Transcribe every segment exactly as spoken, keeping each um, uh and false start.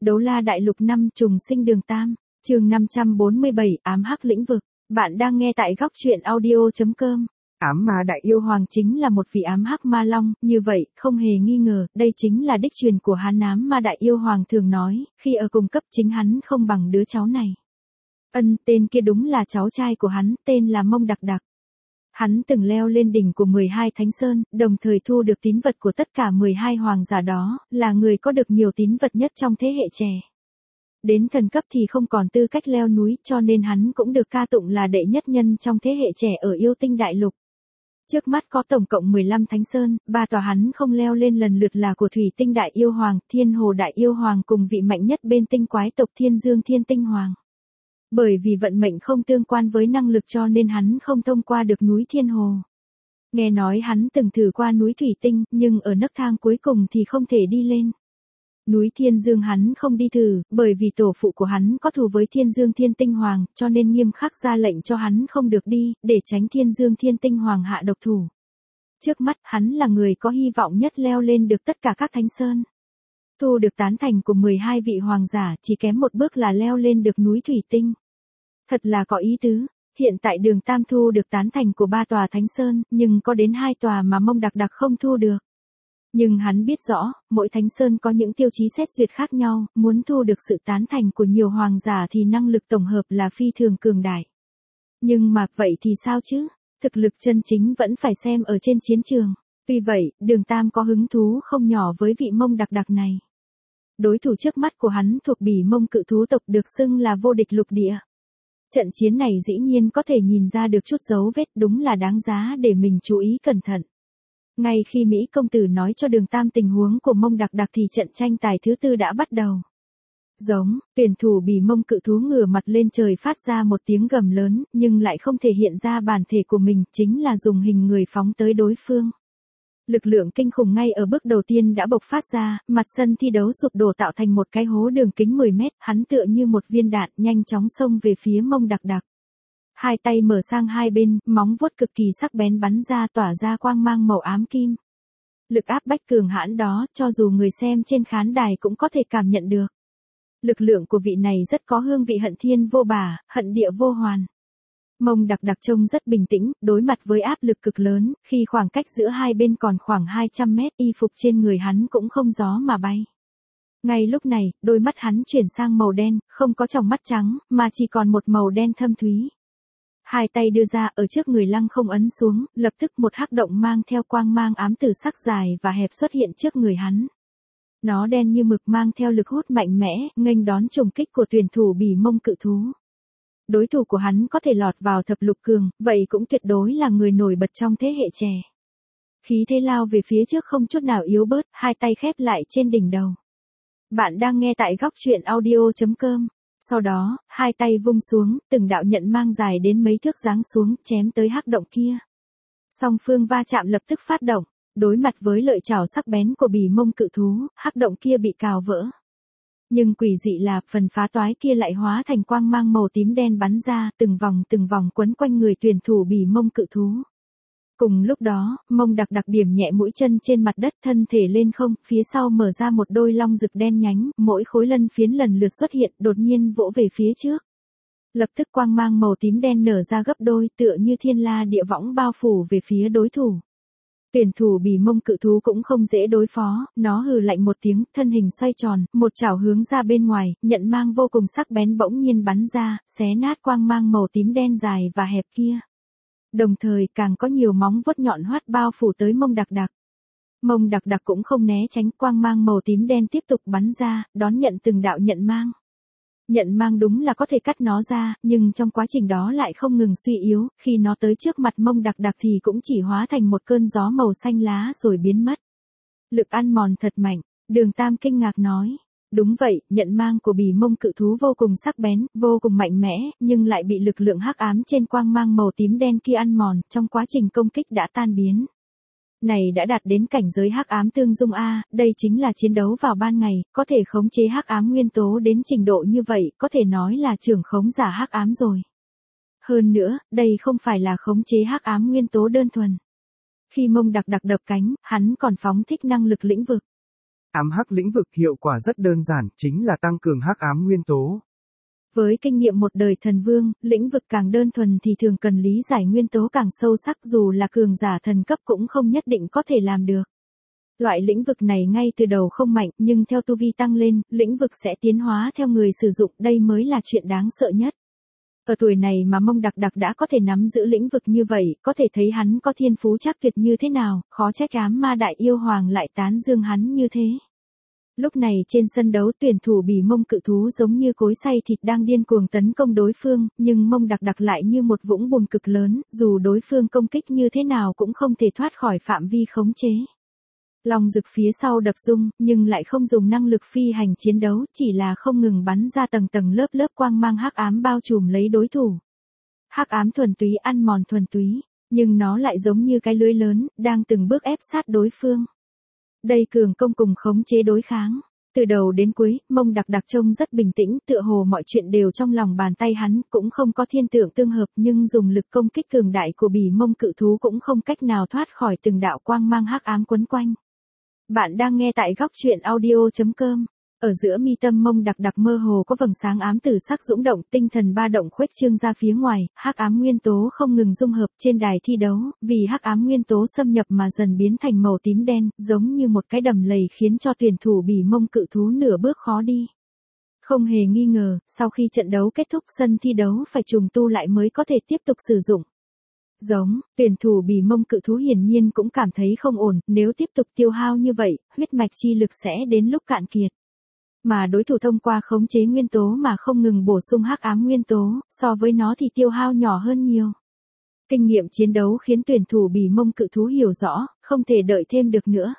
Đấu La Đại Lục năm trùng sinh đường tam, chương năm trăm bốn mươi bảy ám hắc lĩnh vực. Bạn đang nghe tại góc truyện audio chấm com. Ám ma đại yêu hoàng chính là một vị ám hắc ma long, như vậy, không hề nghi ngờ, đây chính là đích truyền của hắn. Ám ma đại yêu hoàng thường nói, khi ở cùng cấp chính hắn không bằng đứa cháu này. Ân, tên kia đúng là cháu trai của hắn, tên là Mông Đặc Đặc. Hắn từng leo lên đỉnh của mười hai Thánh Sơn, đồng thời thu được tín vật của tất cả mười hai hoàng giả đó, là người có được nhiều tín vật nhất trong thế hệ trẻ. Đến thần cấp thì không còn tư cách leo núi, cho nên hắn cũng được ca tụng là đệ nhất nhân trong thế hệ trẻ ở yêu tinh đại lục. Trước mắt có tổng cộng mười lăm Thánh Sơn, ba tòa hắn không leo lên lần lượt là của Thủy Tinh Đại Yêu Hoàng, Thiên Hồ Đại Yêu Hoàng cùng vị mạnh nhất bên tinh quái tộc Thiên Dương Thiên Tinh Hoàng. Bởi vì vận mệnh không tương quan với năng lực cho nên hắn không thông qua được núi Thiên Hồ. Nghe nói hắn từng thử qua núi Thủy Tinh, nhưng ở nấc thang cuối cùng thì không thể đi lên. Núi Thiên Dương hắn không đi thử, bởi vì tổ phụ của hắn có thù với Thiên Dương Thiên Tinh Hoàng, cho nên nghiêm khắc ra lệnh cho hắn không được đi, để tránh Thiên Dương Thiên Tinh Hoàng hạ độc thủ. Trước mắt, hắn là người có hy vọng nhất leo lên được tất cả các Thánh Sơn. Thu được tán thành của mười hai vị hoàng giả, chỉ kém một bước là leo lên được núi Thủy Tinh. Thật là có ý tứ, hiện tại đường Tam thu được tán thành của ba tòa Thánh Sơn, nhưng có đến hai tòa mà Mông Đặc Đặc không thu được. Nhưng hắn biết rõ, mỗi Thánh Sơn có những tiêu chí xét duyệt khác nhau, muốn thu được sự tán thành của nhiều hoàng giả thì năng lực tổng hợp là phi thường cường đại. Nhưng mà, vậy thì sao chứ? Thực lực chân chính vẫn phải xem ở trên chiến trường. Tuy vậy, đường Tam có hứng thú không nhỏ với vị Mông Đặc Đặc này. Đối thủ trước mắt của hắn thuộc Bỉ Mông cự thú tộc được xưng là vô địch lục địa. Trận chiến này dĩ nhiên có thể nhìn ra được chút dấu vết, đúng là đáng giá để mình chú ý cẩn thận. Ngay khi Mỹ công tử nói cho đường Tam tình huống của Mông Đặc Đặc thì trận tranh tài thứ tư đã bắt đầu. Giống, tuyển thủ Bỉ Mông cự thú ngửa mặt lên trời phát ra một tiếng gầm lớn, nhưng lại không thể hiện ra bản thể của mình, chính là dùng hình người phóng tới đối phương. Lực lượng kinh khủng ngay ở bước đầu tiên đã bộc phát ra, mặt sân thi đấu sụp đổ tạo thành một cái hố đường kính mười mét, hắn tựa như một viên đạn nhanh chóng xông về phía Mông Đặc Đặc. Hai tay mở sang hai bên, móng vuốt cực kỳ sắc bén bắn ra tỏa ra quang mang màu ám kim. Lực áp bách cường hãn đó, cho dù người xem trên khán đài cũng có thể cảm nhận được. Lực lượng của vị này rất có hương vị hận thiên vô bả, hận địa vô hoàn. Mông Đặc Đặc trông rất bình tĩnh, đối mặt với áp lực cực lớn, khi khoảng cách giữa hai bên còn khoảng hai trăm mét, y phục trên người hắn cũng không gió mà bay. Ngay lúc này, đôi mắt hắn chuyển sang màu đen, không có tròng mắt trắng, mà chỉ còn một màu đen thâm thúy. Hai tay đưa ra ở trước người lăng không ấn xuống, lập tức một hắc động mang theo quang mang ám tử sắc dài và hẹp xuất hiện trước người hắn. Nó đen như mực mang theo lực hút mạnh mẽ, nghênh đón trùng kích của tuyển thủ Bỉ Mông cự thú. Đối thủ của hắn có thể lọt vào thập lục cường, vậy cũng tuyệt đối là người nổi bật trong thế hệ trẻ. Khí thế lao về phía trước không chút nào yếu bớt, hai tay khép lại trên đỉnh đầu. Bạn đang nghe tại góc truyện audio chấm com. Sau đó, hai tay vung xuống, từng đạo nhận mang dài đến mấy thước giáng xuống, chém tới hắc động kia. Song phương va chạm lập tức phát động, đối mặt với lợi chảo sắc bén của Bỉ Mông cự thú, hắc động kia bị cào vỡ. Nhưng quỷ dị là, phần phá toái kia lại hóa thành quang mang màu tím đen bắn ra, từng vòng từng vòng quấn quanh người tuyển thủ Bỉ Mông cự thú. Cùng lúc đó, Mông Đặc Đặc điểm nhẹ mũi chân trên mặt đất, thân thể lên không, phía sau mở ra một đôi long rực đen nhánh, mỗi khối lân phiến lần lượt xuất hiện, đột nhiên vỗ về phía trước. Lập tức quang mang màu tím đen nở ra gấp đôi, tựa như thiên la địa võng bao phủ về phía đối thủ. Tuyển thủ Bỉ Mông cự thú cũng không dễ đối phó, nó hừ lạnh một tiếng, thân hình xoay tròn, một chảo hướng ra bên ngoài, nhận mang vô cùng sắc bén bỗng nhiên bắn ra, xé nát quang mang màu tím đen dài và hẹp kia. Đồng thời càng có nhiều móng vuốt nhọn hoắt bao phủ tới Mông Đặc Đặc. Mông Đặc Đặc cũng không né tránh, quang mang màu tím đen tiếp tục bắn ra, đón nhận từng đạo nhận mang. Nhận mang đúng là có thể cắt nó ra, nhưng trong quá trình đó lại không ngừng suy yếu, khi nó tới trước mặt Mông Đặc Đặc thì cũng chỉ hóa thành một cơn gió màu xanh lá rồi biến mất. Lực ăn mòn thật mạnh, đường Tam kinh ngạc nói. Đúng vậy, nhận mang của Bỉ Mông cự thú vô cùng sắc bén, vô cùng mạnh mẽ, nhưng lại bị lực lượng hắc ám trên quang mang màu tím đen kia ăn mòn, trong quá trình công kích đã tan biến. Này đã đạt đến cảnh giới hắc ám tương dung a, đây chính là chiến đấu vào ban ngày, có thể khống chế hắc ám nguyên tố đến trình độ như vậy, có thể nói là trưởng khống giả hắc ám rồi. Hơn nữa, đây không phải là khống chế hắc ám nguyên tố đơn thuần. Khi Mông Đặc Đặc đập cánh, hắn còn phóng thích năng lực lĩnh vực. Ám hắc lĩnh vực hiệu quả rất đơn giản, chính là tăng cường hắc ám nguyên tố. Với kinh nghiệm một đời thần vương, lĩnh vực càng đơn thuần thì thường cần lý giải nguyên tố càng sâu sắc, dù là cường giả thần cấp cũng không nhất định có thể làm được. Loại lĩnh vực này ngay từ đầu không mạnh, nhưng theo tu vi tăng lên, lĩnh vực sẽ tiến hóa theo người sử dụng, đây mới là chuyện đáng sợ nhất. Ở tuổi này mà Mông Đặc Đặc đã có thể nắm giữ lĩnh vực như vậy, có thể thấy hắn có thiên phú chắc tuyệt như thế nào, khó trách ám ma đại yêu hoàng lại tán dương hắn như thế. Lúc này trên sân đấu, tuyển thủ Bỉ Mông cự thú giống như cối xay thịt đang điên cuồng tấn công đối phương, nhưng Mông Đặc Đặc lại như một vũng bùn cực lớn, dù đối phương công kích như thế nào cũng không thể thoát khỏi phạm vi khống chế. Long Dực phía sau đập rung, nhưng lại không dùng năng lực phi hành chiến đấu, chỉ là không ngừng bắn ra tầng tầng lớp lớp quang mang hắc ám bao trùm lấy đối thủ. Hắc ám thuần túy ăn mòn thuần túy, nhưng nó lại giống như cái lưới lớn, đang từng bước ép sát đối phương. Đây cường công cùng khống chế đối kháng. Từ đầu đến cuối, Mông Đặc Đặc trông rất bình tĩnh, tựa hồ mọi chuyện đều trong lòng bàn tay hắn, cũng không có thiên tượng tương hợp, nhưng dùng lực công kích cường đại của Bỉ Mông cự thú cũng không cách nào thoát khỏi từng đạo quang mang hắc ám quấn quanh. Bạn đang nghe tại góc truyện audio chấm com. Ở giữa mi tâm Mông Đặc Đặc mơ hồ có vầng sáng ám tử sắc dũng động, tinh thần ba động khuếch trương ra phía ngoài, hắc ám nguyên tố không ngừng dung hợp trên đài thi đấu, vì hắc ám nguyên tố xâm nhập mà dần biến thành màu tím đen, giống như một cái đầm lầy khiến cho tuyển thủ Bỉ Mông cự thú nửa bước khó đi. Không hề nghi ngờ, sau khi trận đấu kết thúc sân thi đấu phải trùng tu lại mới có thể tiếp tục sử dụng. Giống, tuyển thủ Bỉ Mông cự thú hiển nhiên cũng cảm thấy không ổn, nếu tiếp tục tiêu hao như vậy, huyết mạch chi lực sẽ đến lúc cạn kiệt. Mà đối thủ thông qua khống chế nguyên tố mà không ngừng bổ sung hắc ám nguyên tố, so với nó thì tiêu hao nhỏ hơn nhiều. Kinh nghiệm chiến đấu khiến tuyển thủ Bỉ Mông cự thú hiểu rõ, không thể đợi thêm được nữa.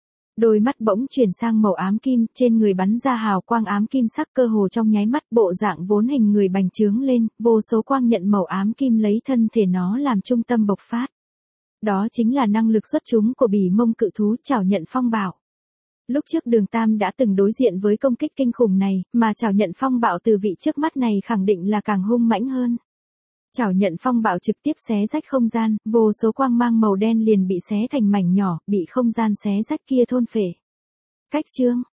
Đôi mắt bỗng chuyển sang màu ám kim, trên người bắn ra hào quang ám kim sắc, cơ hồ trong nháy mắt, bộ dạng vốn hình người bành trướng lên, vô số quang nhận màu ám kim lấy thân thể nó làm trung tâm bộc phát. Đó chính là năng lực xuất chúng của Bỉ Mông cự thú, Trảo Nhận Phong Bạo. Lúc trước Đường Tam đã từng đối diện với công kích kinh khủng này, mà Trảo Nhận Phong Bạo từ vị trước mắt này khẳng định là càng hung mãnh hơn. Trảo Nhận Phong Bạo trực tiếp xé rách không gian, vô số quang mang màu đen liền bị xé thành mảnh nhỏ, bị không gian xé rách kia thôn phệ. Cách chương,